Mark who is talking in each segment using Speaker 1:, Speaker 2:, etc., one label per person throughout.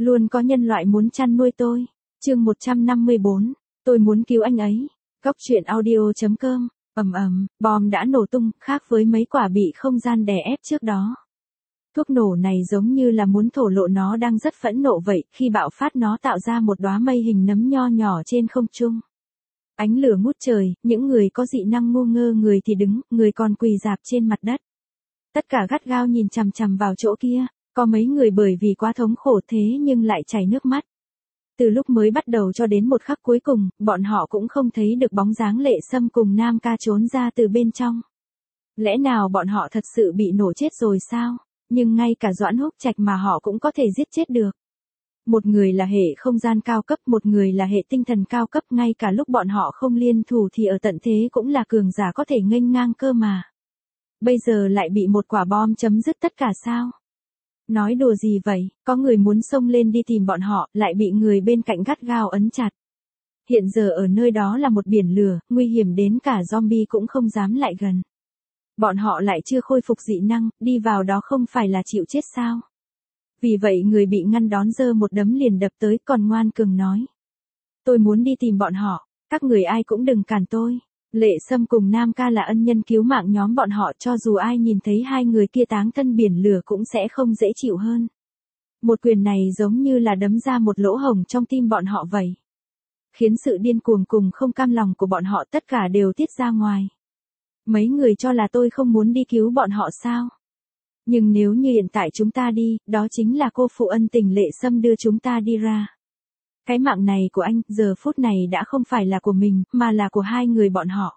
Speaker 1: Luôn có nhân loại muốn chăn nuôi tôi. Chương 154. Tôi muốn cứu anh ấy. Góc truyện audio.com. Bom đã nổ tung, khác với mấy quả bị không gian đè ép trước đó. Thuốc nổ này giống như là muốn thổ lộ nó đang rất phẫn nộ vậy, khi bạo phát nó tạo ra một đóa mây hình nấm nho nhỏ trên không trung. Ánh lửa ngút trời, những người có dị năng ngu ngơ người thì đứng, người còn quỳ rạp trên mặt đất. Tất cả gắt gao nhìn chằm chằm vào chỗ kia, có mấy người bởi vì quá thống khổ thế nhưng lại chảy nước mắt. Từ lúc mới bắt đầu cho đến một khắc cuối cùng, bọn họ cũng không thấy được bóng dáng Lệ Sâm cùng Nam Ca trốn ra từ bên trong. Lẽ nào bọn họ thật sự bị nổ chết rồi sao? Nhưng ngay cả Doãn Húc Trạch mà họ cũng có thể giết chết được. Một người là hệ không gian cao cấp, một người là hệ tinh thần cao cấp, ngay cả lúc bọn họ không liên thủ thì ở tận thế cũng là cường giả có thể nghênh ngang cơ mà. Bây giờ lại bị một quả bom chấm dứt tất cả sao? Nói đùa gì vậy, có người muốn xông lên đi tìm bọn họ, lại bị người bên cạnh gắt gao ấn chặt. Hiện giờ ở nơi đó là một biển lửa, nguy hiểm đến cả zombie cũng không dám lại gần. Bọn họ lại chưa khôi phục dị năng, đi vào đó không phải là chịu chết sao? Vì vậy người bị ngăn đón giơ một đấm liền đập tới, còn ngoan cường nói. Tôi muốn đi tìm bọn họ, các người ai cũng đừng cản tôi. Lệ Sâm cùng Nam Ca là ân nhân cứu mạng nhóm bọn họ, cho dù ai nhìn thấy hai người kia táng thân biển lửa cũng sẽ không dễ chịu hơn. Một quyền này giống như là đấm ra một lỗ hổng trong tim bọn họ vậy. Khiến sự điên cuồng cùng không cam lòng của bọn họ tất cả đều tiết ra ngoài. Mấy người cho là tôi không muốn đi cứu bọn họ sao? Nhưng nếu như hiện tại chúng ta đi, đó chính là cô phụ ân tình Lệ Sâm đưa chúng ta đi ra. Cái mạng này của anh, giờ phút này đã không phải là của mình, mà là của hai người bọn họ.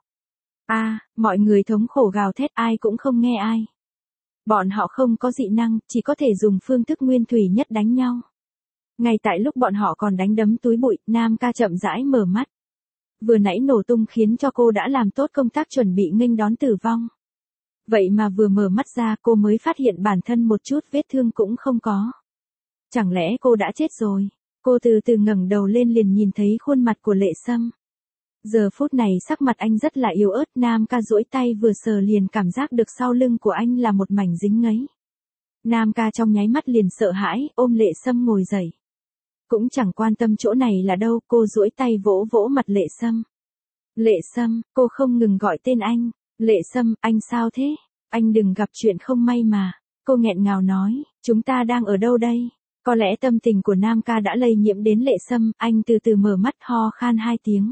Speaker 1: Mọi người thống khổ gào thét, ai cũng không nghe ai. Bọn họ không có dị năng, chỉ có thể dùng phương thức nguyên thủy nhất đánh nhau. Ngay tại lúc bọn họ còn đánh đấm túi bụi, Nam Ca chậm rãi mở mắt. Vừa nãy nổ tung khiến cho cô đã làm tốt công tác chuẩn bị nghênh đón tử vong. Vậy mà vừa mở mắt ra cô mới phát hiện bản thân một chút vết thương cũng không có. Chẳng lẽ cô đã chết rồi? Cô từ từ ngẩng đầu lên liền nhìn thấy khuôn mặt của Lệ Sâm. Giờ phút này sắc mặt anh rất là yếu ớt, Nam Ca duỗi tay vừa sờ liền cảm giác được sau lưng của anh là một mảnh dính ngấy. Nam Ca trong nháy mắt liền sợ hãi, ôm Lệ Sâm ngồi dậy. Cũng chẳng quan tâm chỗ này là đâu, cô duỗi tay vỗ vỗ mặt Lệ Sâm. Lệ Sâm, cô không ngừng gọi tên anh. Lệ Sâm, anh sao thế? Anh đừng gặp chuyện không may mà. Cô nghẹn ngào nói, chúng ta đang ở đâu đây? Có lẽ tâm tình của Nam Ca đã lây nhiễm đến Lệ Sâm, anh từ từ mở mắt ho khan 2 tiếng.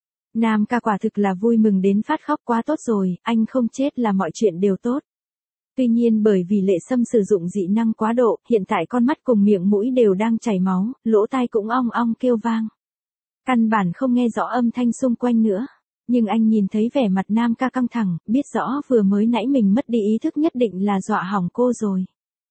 Speaker 1: Nam Ca quả thực là vui mừng đến phát khóc, quá tốt rồi, anh không chết là mọi chuyện đều tốt. Tuy nhiên bởi vì Lệ Sâm sử dụng dị năng quá độ, hiện tại con mắt cùng miệng mũi đều đang chảy máu, lỗ tai cũng ong ong kêu vang. Căn bản không nghe rõ âm thanh xung quanh nữa. Nhưng anh nhìn thấy vẻ mặt Nam Ca căng thẳng, biết rõ vừa mới nãy mình mất đi ý thức nhất định là dọa hỏng cô rồi.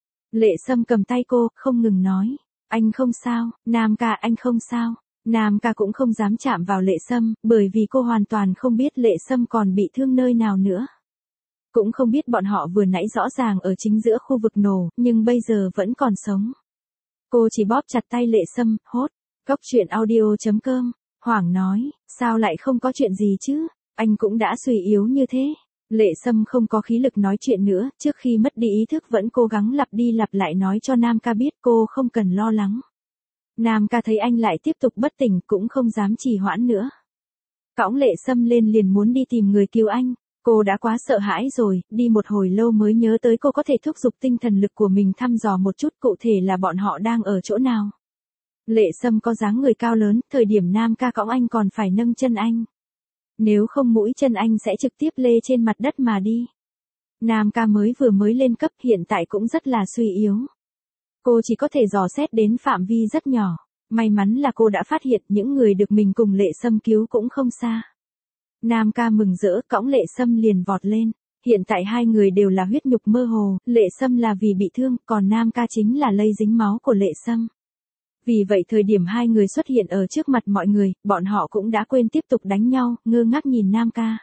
Speaker 1: Lệ Sâm cầm tay cô, không ngừng nói. Anh không sao, Nam Ca anh không sao. Nam Ca cũng không dám chạm vào Lệ Sâm, bởi vì cô hoàn toàn không biết Lệ Sâm còn bị thương nơi nào nữa. Cũng không biết bọn họ vừa nãy rõ ràng ở chính giữa khu vực nổ, nhưng bây giờ vẫn còn sống. Cô chỉ bóp chặt tay Lệ Sâm, hốt. Góc truyện audio.com. Hoảng nói, sao lại không có chuyện gì chứ, anh cũng đã suy yếu như thế. Lệ Sâm không có khí lực nói chuyện nữa, trước khi mất đi ý thức vẫn cố gắng lặp đi lặp lại nói cho Nam Ca biết cô không cần lo lắng. Nam Ca thấy anh lại tiếp tục bất tỉnh cũng không dám trì hoãn nữa. Cõng Lệ Sâm lên liền muốn đi tìm người cứu anh, cô đã quá sợ hãi rồi, đi một hồi lâu mới nhớ tới cô có thể thúc giục tinh thần lực của mình thăm dò một chút cụ thể là bọn họ đang ở chỗ nào. Lệ Sâm có dáng người cao lớn, thời điểm Nam Ca cõng anh còn phải nâng chân anh. Nếu không mũi chân anh sẽ trực tiếp lê trên mặt đất mà đi. Nam Ca vừa mới lên cấp hiện tại cũng rất là suy yếu. Cô chỉ có thể dò xét đến phạm vi rất nhỏ. May mắn là cô đã phát hiện những người được mình cùng Lệ Sâm cứu cũng không xa. Nam Ca mừng rỡ cõng Lệ Sâm liền vọt lên. Hiện tại hai người đều là huyết nhục mơ hồ, Lệ Sâm là vì bị thương, còn Nam Ca chính là lây dính máu của Lệ Sâm. Vì vậy thời điểm hai người xuất hiện ở trước mặt mọi người, bọn họ cũng đã quên tiếp tục đánh nhau, ngơ ngác nhìn Nam Ca.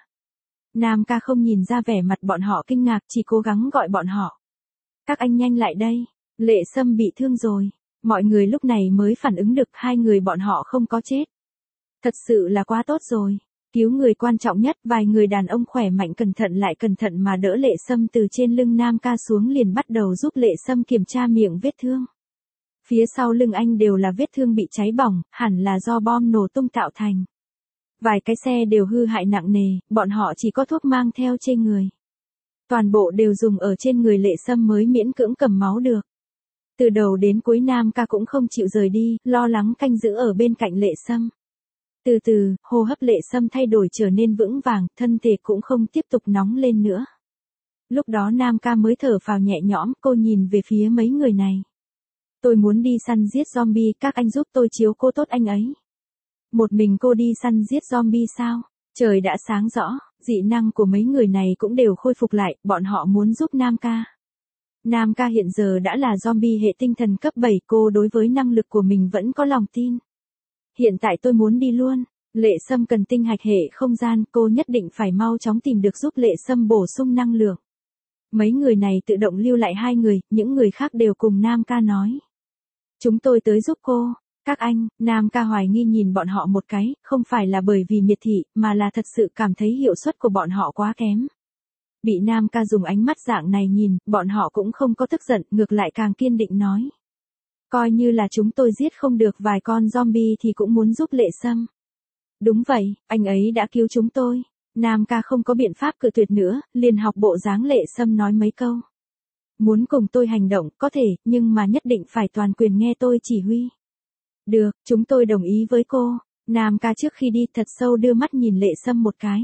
Speaker 1: Nam Ca không nhìn ra vẻ mặt bọn họ kinh ngạc, chỉ cố gắng gọi bọn họ. Các anh nhanh lại đây, Lệ Sâm bị thương rồi. Mọi người lúc này mới phản ứng được hai người bọn họ không có chết. Thật sự là quá tốt rồi. Cứu người quan trọng nhất, vài người đàn ông khỏe mạnh cẩn thận mà đỡ Lệ Sâm từ trên lưng Nam Ca xuống liền bắt đầu giúp Lệ Sâm kiểm tra miệng vết thương. Phía sau lưng anh đều là vết thương bị cháy bỏng, hẳn là do bom nổ tung tạo thành. Vài cái xe đều hư hại nặng nề, bọn họ chỉ có thuốc mang theo trên người. Toàn bộ đều dùng ở trên người Lệ Sâm mới miễn cưỡng cầm máu được. Từ đầu đến cuối Nam ca cũng không chịu rời đi, lo lắng canh giữ ở bên cạnh Lệ Sâm. Từ từ, hô hấp Lệ Sâm thay đổi trở nên vững vàng, thân thể cũng không tiếp tục nóng lên nữa. Lúc đó Nam ca mới thở phào nhẹ nhõm, cô nhìn về phía mấy người này. Tôi muốn đi săn giết zombie, các anh giúp tôi chiếu cố tốt anh ấy. Một mình cô đi săn giết zombie sao? Trời đã sáng rõ, dị năng của mấy người này cũng đều khôi phục lại, bọn họ muốn giúp Nam ca. Nam ca hiện giờ đã là zombie hệ tinh thần cấp 7, cô đối với năng lực của mình vẫn có lòng tin. Hiện tại tôi muốn đi luôn. Lệ Sâm cần tinh hạch hệ không gian, cô nhất định phải mau chóng tìm được giúp Lệ Sâm bổ sung năng lượng. Mấy người này tự động lưu lại 2 người, những người khác đều cùng Nam ca nói. Chúng tôi tới giúp cô. Các anh, Nam ca hoài nghi nhìn bọn họ một cái, không phải là bởi vì miệt thị, mà là thật sự cảm thấy hiệu suất của bọn họ quá kém. Bị Nam ca dùng ánh mắt dạng này nhìn, bọn họ cũng không có tức giận, ngược lại càng kiên định nói. Coi như là chúng tôi giết không được vài con zombie thì cũng muốn giúp Lệ Sâm. Đúng vậy, anh ấy đã cứu chúng tôi. Nam ca không có biện pháp cự tuyệt nữa, liền học bộ dáng Lệ Sâm nói mấy câu. Muốn cùng tôi hành động, có thể, nhưng mà nhất định phải toàn quyền nghe tôi chỉ huy. Được, chúng tôi đồng ý với cô. Nam ca trước khi đi thật sâu đưa mắt nhìn Lệ Sâm một cái.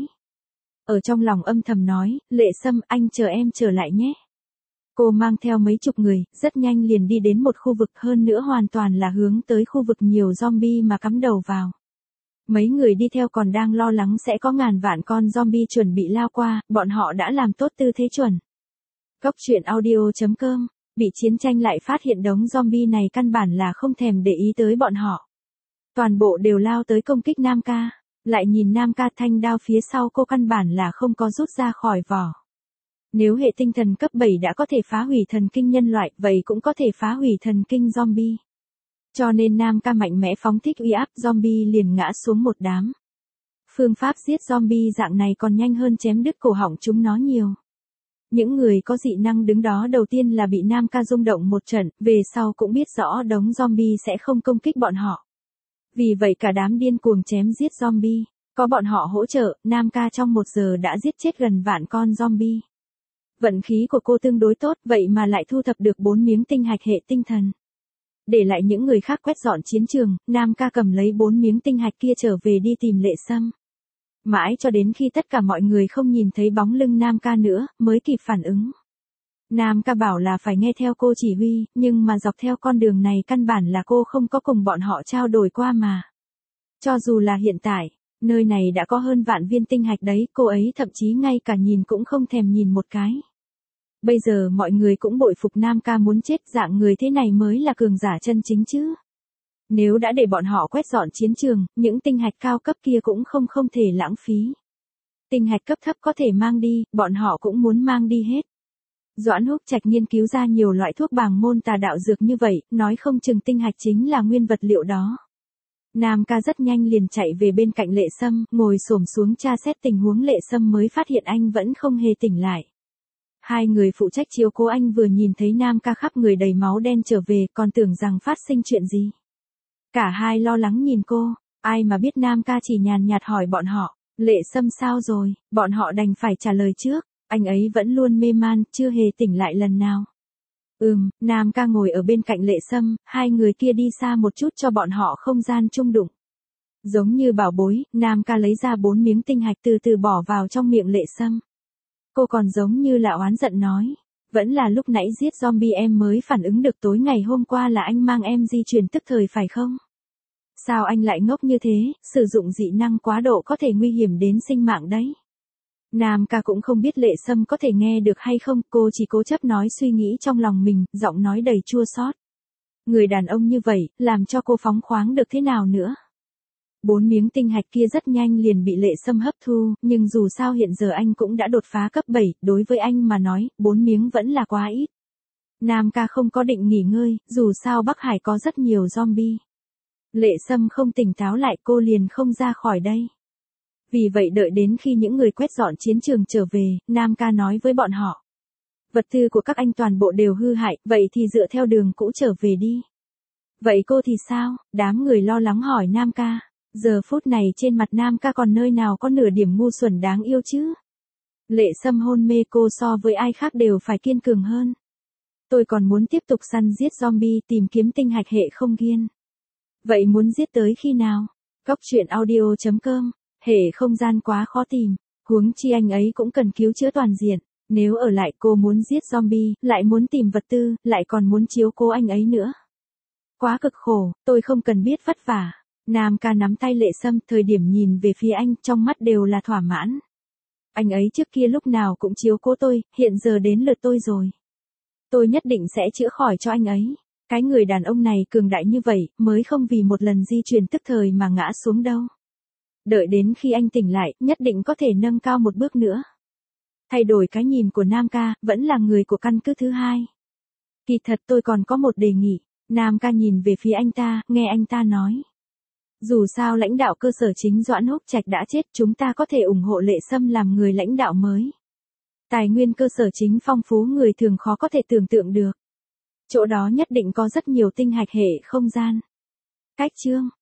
Speaker 1: Ở trong lòng âm thầm nói, Lệ Sâm, anh chờ em trở lại nhé. Cô mang theo mấy chục người, rất nhanh liền đi đến một khu vực, hơn nữa hoàn toàn là hướng tới khu vực nhiều zombie mà cắm đầu vào. Mấy người đi theo còn đang lo lắng sẽ có ngàn vạn con zombie chuẩn bị lao qua, bọn họ đã làm tốt tư thế chuẩn. Góc truyện audio.com, bị chiến tranh lại phát hiện đống zombie này căn bản là không thèm để ý tới bọn họ. Toàn bộ đều lao tới công kích Nam ca, lại nhìn Nam ca thanh đao phía sau cô căn bản là không có rút ra khỏi vỏ. Nếu hệ tinh thần cấp 7 đã có thể phá hủy thần kinh nhân loại, vậy cũng có thể phá hủy thần kinh zombie. Cho nên Nam ca mạnh mẽ phóng thích uy áp, zombie liền ngã xuống một đám. Phương pháp giết zombie dạng này còn nhanh hơn chém đứt cổ họng chúng nó nhiều. Những người có dị năng đứng đó đầu tiên là bị Nam ca rung động một trận, về sau cũng biết rõ đống zombie sẽ không công kích bọn họ. Vì vậy cả đám điên cuồng chém giết zombie, có bọn họ hỗ trợ, Nam ca trong 1 giờ đã giết chết gần vạn con zombie. Vận khí của cô tương đối tốt, vậy mà lại thu thập được 4 miếng tinh hạch hệ tinh thần. Để lại những người khác quét dọn chiến trường, Nam ca cầm lấy 4 miếng tinh hạch kia trở về đi tìm Lệ Sâm. Mãi cho đến khi tất cả mọi người không nhìn thấy bóng lưng Nam ca nữa, mới kịp phản ứng. Nam ca bảo là phải nghe theo cô chỉ huy, nhưng mà dọc theo con đường này căn bản là cô không có cùng bọn họ trao đổi qua mà. Cho dù là hiện tại, nơi này đã có hơn vạn viên tinh hạch đấy, cô ấy thậm chí ngay cả nhìn cũng không thèm nhìn một cái. Bây giờ mọi người cũng bội phục Nam ca muốn chết, dạng người thế này mới là cường giả chân chính chứ. Nếu đã để bọn họ quét dọn chiến trường, những tinh hạch cao cấp kia cũng không thể lãng phí. Tinh hạch cấp thấp có thể mang đi, bọn họ cũng muốn mang đi hết. Doãn Húc Trạch nghiên cứu ra nhiều loại thuốc bàng môn tà đạo dược như vậy, nói không chừng tinh hạch chính là nguyên vật liệu đó. Nam ca rất nhanh liền chạy về bên cạnh Lệ Sâm, ngồi xổm xuống tra xét tình huống. Lệ Sâm mới phát hiện anh vẫn không hề tỉnh lại. 2 người phụ trách chiếu cố anh vừa nhìn thấy Nam ca khắp người đầy máu đen trở về, còn tưởng rằng phát sinh chuyện gì. Cả hai lo lắng nhìn cô, ai mà biết Nam ca chỉ nhàn nhạt hỏi bọn họ, Lệ Sâm sao rồi, bọn họ đành phải trả lời trước, anh ấy vẫn luôn mê man, chưa hề tỉnh lại lần nào. Nam ca ngồi ở bên cạnh Lệ Sâm, 2 người kia đi xa một chút cho bọn họ không gian chung đụng. Giống như bảo bối, Nam ca lấy ra 4 miếng tinh hạch từ từ bỏ vào trong miệng Lệ Sâm. Cô còn giống như là oán giận nói, vẫn là lúc nãy giết zombie em mới phản ứng được, tối ngày hôm qua là anh mang em di chuyển tức thời phải không? Sao anh lại ngốc như thế, sử dụng dị năng quá độ có thể nguy hiểm đến sinh mạng đấy. Nam ca cũng không biết Lệ Sâm có thể nghe được hay không, cô chỉ cố chấp nói suy nghĩ trong lòng mình, giọng nói đầy chua xót. Người đàn ông như vậy, làm cho cô phóng khoáng được thế nào nữa? 4 miếng tinh hạch kia rất nhanh liền bị Lệ Sâm hấp thu, nhưng dù sao hiện giờ anh cũng đã đột phá cấp 7, đối với anh mà nói, 4 miếng vẫn là quá ít. Nam ca không có định nghỉ ngơi, dù sao Bắc Hải có rất nhiều zombie. Lệ Sâm không tỉnh táo lại, cô liền không ra khỏi đây. Vì vậy đợi đến khi những người quét dọn chiến trường trở về, Nam ca nói với bọn họ. Vật tư của các anh toàn bộ đều hư hại, vậy thì dựa theo đường cũ trở về đi. Vậy cô thì sao? Đám người lo lắng hỏi Nam ca. Giờ phút này trên mặt Nam ca còn nơi nào có nửa điểm ngu xuẩn đáng yêu chứ? Lệ Sâm hôn mê cô so với ai khác đều phải kiên cường hơn. Tôi còn muốn tiếp tục săn giết zombie tìm kiếm tinh hạch hệ không gian. Vậy muốn giết tới khi nào? Cóc truyện audio.com. Hệ không gian quá khó tìm, huống chi anh ấy cũng cần cứu chữa toàn diện. Nếu ở lại cô muốn giết zombie, lại muốn tìm vật tư, lại còn muốn chiếu cố anh ấy nữa. Quá cực khổ, tôi không cần biết vất vả. Nam ca nắm tay Lệ Sâm, thời điểm nhìn về phía anh, trong mắt đều là thỏa mãn. Anh ấy trước kia lúc nào cũng chiếu cố tôi, hiện giờ đến lượt tôi rồi. Tôi nhất định sẽ chữa khỏi cho anh ấy. Cái người đàn ông này cường đại như vậy, mới không vì một lần di chuyển tức thời mà ngã xuống đâu. Đợi đến khi anh tỉnh lại, nhất định có thể nâng cao một bước nữa. Thay đổi cái nhìn của Nam ca, vẫn là người của căn cứ thứ hai. Kỳ thật tôi còn có một đề nghị. Nam ca nhìn về phía anh ta, nghe anh ta nói. Dù sao lãnh đạo cơ sở chính Doãn Húc Trạch đã chết, chúng ta có thể ủng hộ Lệ Sâm làm người lãnh đạo mới. Tài nguyên cơ sở chính phong phú người thường khó có thể tưởng tượng được. Chỗ đó nhất định có rất nhiều tinh hạch hệ không gian. Cách chương